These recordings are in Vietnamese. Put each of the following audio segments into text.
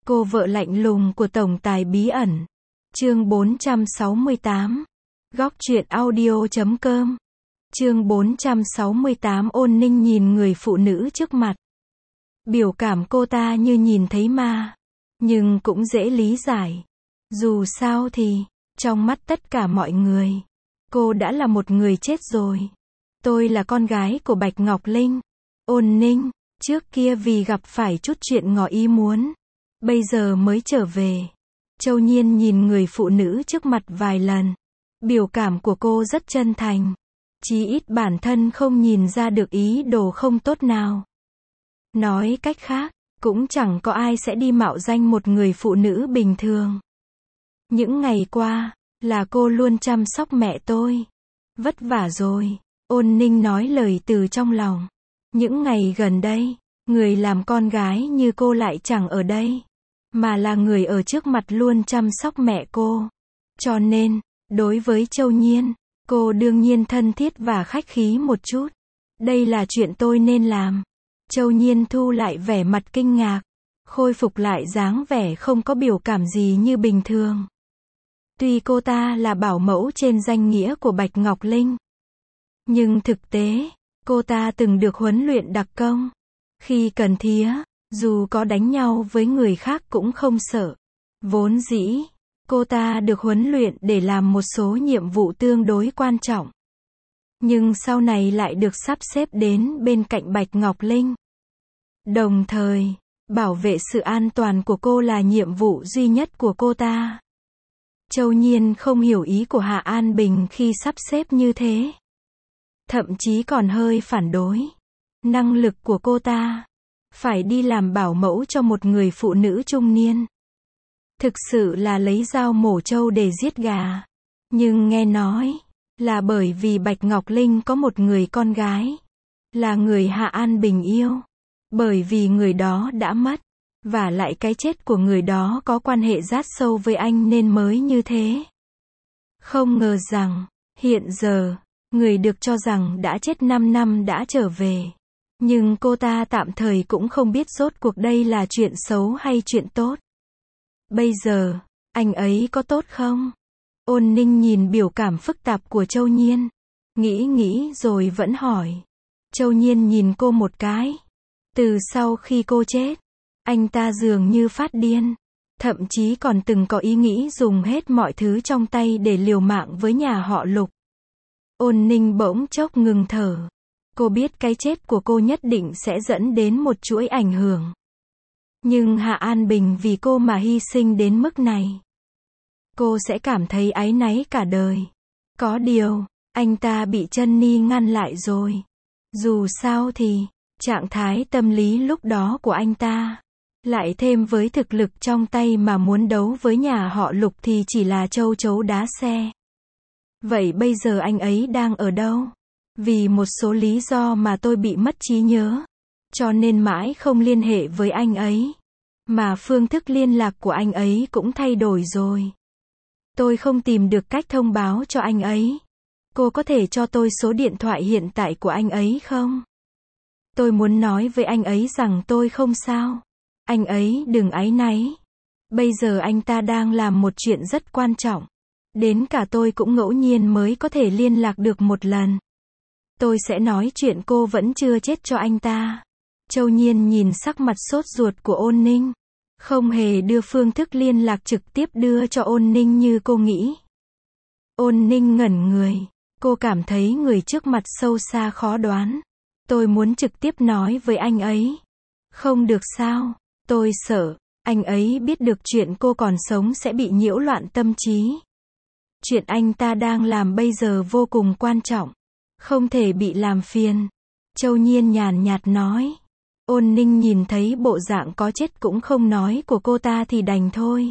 Cô vợ lạnh lùng của tổng tài bí ẩn. Chương 468. Góc truyện audio.com. Chương 468. Ôn Ninh nhìn người phụ nữ trước mặt. Biểu cảm cô ta như nhìn thấy ma. Nhưng cũng dễ lý giải. Dù sao thì, trong mắt tất cả mọi người, cô đã là một người chết rồi. Tôi là con gái của Bạch Ngọc Linh. Ôn Ninh, trước kia vì gặp phải chút chuyện ngoài ý muốn, bây giờ mới trở về. Châu Nhiên nhìn người phụ nữ trước mặt vài lần. Biểu cảm của cô rất chân thành. Chí ít bản thân không nhìn ra được ý đồ không tốt nào. Nói cách khác, cũng chẳng có ai sẽ đi mạo danh một người phụ nữ bình thường. Những ngày qua, là cô luôn chăm sóc mẹ tôi. Vất vả rồi. Ôn Ninh nói lời từ trong lòng. Những ngày gần đây, người làm con gái như cô lại chẳng ở đây, mà là người ở trước mặt luôn chăm sóc mẹ cô. Cho nên, đối với Châu Nhiên, cô đương nhiên thân thiết và khách khí một chút. Đây là chuyện tôi nên làm. Châu Nhiên thu lại vẻ mặt kinh ngạc, khôi phục lại dáng vẻ không có biểu cảm gì như bình thường. Tuy cô ta là bảo mẫu trên danh nghĩa của Bạch Ngọc Linh, nhưng thực tế, cô ta từng được huấn luyện đặc công. Khi cần thiết, dù có đánh nhau với người khác cũng không sợ. Vốn dĩ, cô ta được huấn luyện để làm một số nhiệm vụ tương đối quan trọng. Nhưng sau này lại được sắp xếp đến bên cạnh Bạch Ngọc Linh. Đồng thời, bảo vệ sự an toàn của cô là nhiệm vụ duy nhất của cô ta. Châu Nhiên không hiểu ý của Hạ An Bình khi sắp xếp như thế. Thậm chí còn hơi phản đối. Năng lực của cô ta, phải đi làm bảo mẫu cho một người phụ nữ trung niên, thực sự là lấy dao mổ trâu để giết gà. Nhưng nghe nói, là bởi vì Bạch Ngọc Linh có một người con gái, là người Hạ An Bình yêu. Bởi vì người đó đã mất, và lại cái chết của người đó có quan hệ rát sâu với anh nên mới như thế. Không ngờ rằng, hiện giờ, người được cho rằng đã chết 5 năm đã trở về. Nhưng cô ta tạm thời cũng không biết rốt cuộc đây là chuyện xấu hay chuyện tốt. Bây giờ, anh ấy có tốt không? Ôn Ninh nhìn biểu cảm phức tạp của Châu Nhiên. Nghĩ rồi vẫn hỏi. Châu Nhiên nhìn cô một cái. Từ sau khi cô chết, anh ta dường như phát điên. Thậm chí còn từng có ý nghĩ dùng hết mọi thứ trong tay để liều mạng với nhà họ Lục. Ôn Ninh bỗng chốc ngừng thở. Cô biết cái chết của cô nhất định sẽ dẫn đến một chuỗi ảnh hưởng. Nhưng Hạ An Bình vì cô mà hy sinh đến mức này, cô sẽ cảm thấy áy náy cả đời. Có điều, anh ta bị Chân Ni ngăn lại rồi. Dù sao thì, trạng thái tâm lý lúc đó của anh ta, lại thêm với thực lực trong tay mà muốn đấu với nhà họ Lục thì chỉ là châu chấu đá xe. Vậy bây giờ anh ấy đang ở đâu? Vì một số lý do mà tôi bị mất trí nhớ, cho nên mãi không liên hệ với anh ấy. Mà phương thức liên lạc của anh ấy cũng thay đổi rồi. Tôi không tìm được cách thông báo cho anh ấy. Cô có thể cho tôi số điện thoại hiện tại của anh ấy không? Tôi muốn nói với anh ấy rằng tôi không sao. Anh ấy đừng áy náy. Bây giờ anh ta đang làm một chuyện rất quan trọng. Đến cả tôi cũng ngẫu nhiên mới có thể liên lạc được một lần. Tôi sẽ nói chuyện cô vẫn chưa chết cho anh ta. Châu Nhiên nhìn sắc mặt sốt ruột của Ôn Ninh. Không hề đưa phương thức liên lạc trực tiếp đưa cho Ôn Ninh như cô nghĩ. Ôn Ninh ngẩn người. Cô cảm thấy người trước mặt sâu xa khó đoán. Tôi muốn trực tiếp nói với anh ấy. Không được sao? Tôi sợ, anh ấy biết được chuyện cô còn sống sẽ bị nhiễu loạn tâm trí. Chuyện anh ta đang làm bây giờ vô cùng quan trọng. Không thể bị làm phiền. Châu Nhiên nhàn nhạt nói. Ôn Ninh nhìn thấy bộ dạng có chết cũng không nói của cô ta thì đành thôi.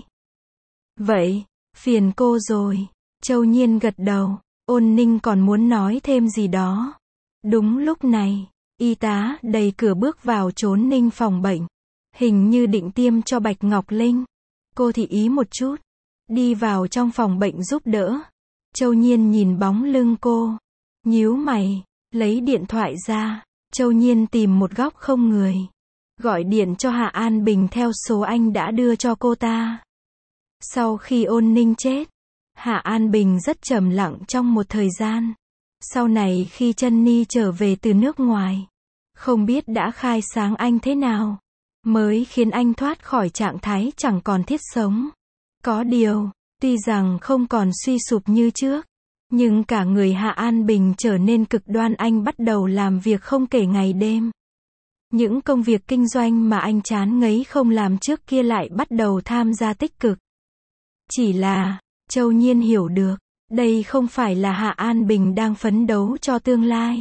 Vậy, phiền cô rồi. Châu Nhiên gật đầu. Ôn Ninh còn muốn nói thêm gì đó. Đúng lúc này, y tá đẩy cửa bước vào trốn Ninh phòng bệnh. Hình như định tiêm cho Bạch Ngọc Linh. Cô thị ý một chút. Đi vào trong phòng bệnh giúp đỡ. Châu Nhiên nhìn bóng lưng cô. Nhíu mày, lấy điện thoại ra. Châu Nhiên tìm một góc không người. gọi điện cho Hạ An Bình theo số anh đã đưa cho cô ta. Sau khi Ôn Ninh chết, Hạ An Bình rất trầm lặng trong một thời gian. Sau này khi Jenny trở về từ nước ngoài, không biết đã khai sáng anh thế nào, mới khiến anh thoát khỏi trạng thái chẳng còn thiết sống. Có điều, tuy rằng không còn suy sụp như trước, nhưng cả người Hạ An Bình trở nên cực đoan. Anh bắt đầu làm việc không kể ngày đêm. Những công việc kinh doanh mà anh chán ngấy không làm trước kia lại bắt đầu tham gia tích cực. Chỉ là, Châu Nhiên hiểu được, đây không phải là Hạ An Bình đang phấn đấu cho tương lai.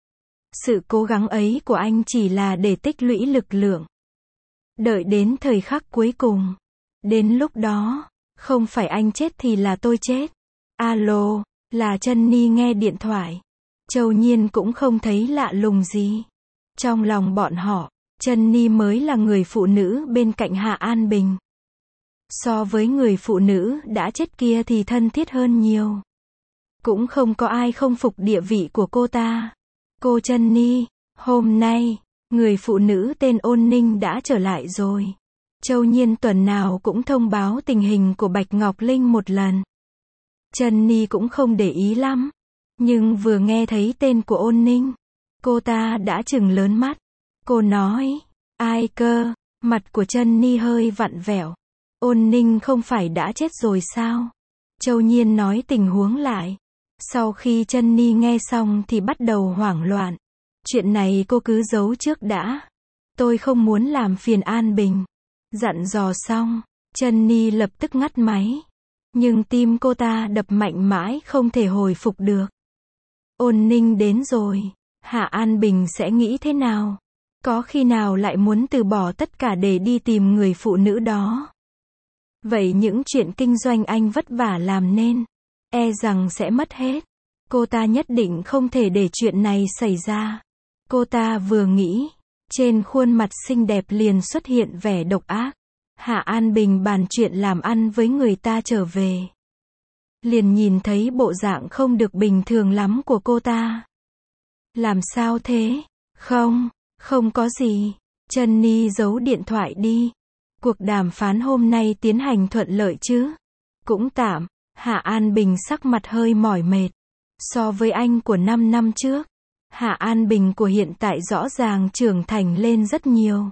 Sự cố gắng ấy của anh chỉ là để tích lũy lực lượng. Đợi đến thời khắc cuối cùng. Đến lúc đó, không phải anh chết thì là tôi chết. Alo, là Jenny nghe điện thoại. Châu Nhiên cũng không thấy lạ lùng gì. Trong lòng bọn họ, Jenny mới là người phụ nữ bên cạnh Hạ An Bình. So với người phụ nữ đã chết kia thì thân thiết hơn nhiều. Cũng không có ai không phục địa vị của cô ta. Cô Jenny, hôm nay, người phụ nữ tên Ôn Ninh đã trở lại rồi. Châu Nhiên tuần nào cũng thông báo tình hình của Bạch Ngọc Linh một lần. Jenny cũng không để ý lắm. Nhưng vừa nghe thấy tên của Ôn Ninh, cô ta đã trừng lớn mắt. Cô nói, ai cơ? Mặt của Jenny hơi vặn vẹo. Ôn Ninh không phải đã chết rồi sao? Châu Nhiên nói tình huống lại. Sau khi Jenny nghe xong thì bắt đầu hoảng loạn. Chuyện này cô cứ giấu trước đã. Tôi không muốn làm phiền An Bình. Dặn dò xong, Jenny lập tức ngắt máy. Nhưng tim cô ta đập mạnh mãi không thể hồi phục được. Ôn Ninh đến rồi, Hạ An Bình sẽ nghĩ thế nào? Có khi nào lại muốn từ bỏ tất cả để đi tìm người phụ nữ đó? Vậy những chuyện kinh doanh anh vất vả làm nên, e rằng sẽ mất hết. Cô ta nhất định không thể để chuyện này xảy ra. Cô ta vừa nghĩ, trên khuôn mặt xinh đẹp liền xuất hiện vẻ độc ác. Hạ An Bình bàn chuyện làm ăn với người ta trở về. Liền nhìn thấy bộ dạng không được bình thường lắm của cô ta. Làm sao thế? Không có gì. Jenny giấu điện thoại đi. Cuộc đàm phán hôm nay tiến hành thuận lợi chứ? Cũng tạm. Hạ An Bình sắc mặt hơi mỏi mệt. So với anh của 5 năm trước, Hạ An Bình của hiện tại rõ ràng trưởng thành lên rất nhiều.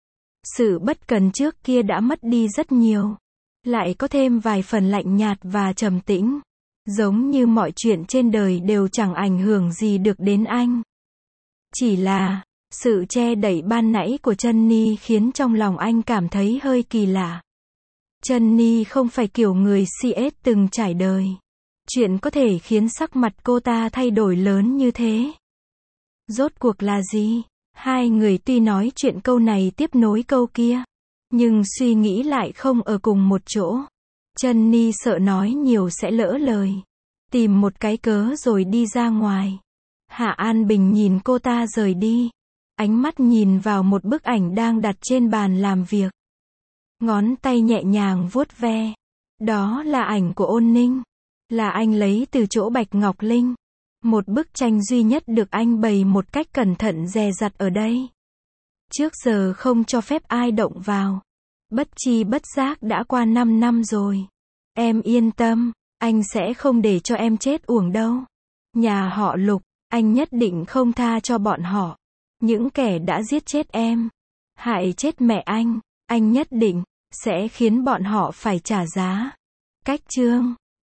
Sự bất cần trước kia đã mất đi rất nhiều. Lại có thêm vài phần lạnh nhạt và trầm tĩnh. Giống như mọi chuyện trên đời đều chẳng ảnh hưởng gì được đến anh. Chỉ là, sự che đậy ban nãy của Jenny khiến trong lòng anh cảm thấy hơi kỳ lạ. Jenny không phải kiểu người CS từng trải đời. Chuyện có thể khiến sắc mặt cô ta thay đổi lớn như thế. Rốt cuộc là gì? Hai người tuy nói chuyện câu này tiếp nối câu kia, nhưng suy nghĩ lại không ở cùng một chỗ. Jenny sợ nói nhiều sẽ lỡ lời. Tìm một cái cớ rồi đi ra ngoài. Hạ An Bình nhìn cô ta rời đi. Ánh mắt nhìn vào một bức ảnh đang đặt trên bàn làm việc. Ngón tay nhẹ nhàng vuốt ve. Đó là ảnh của Ôn Ninh. Là anh lấy từ chỗ Bạch Ngọc Linh. Một bức tranh duy nhất được anh bày một cách cẩn thận dè dặt ở đây. Trước giờ không cho phép ai động vào. Bất chi bất giác đã qua 5 năm rồi. Em yên tâm, anh sẽ không để cho em chết uổng đâu. Nhà họ Lục, anh nhất định không tha cho bọn họ. Những kẻ đã giết chết em, hại chết mẹ anh nhất định sẽ khiến bọn họ phải trả giá. Cách chương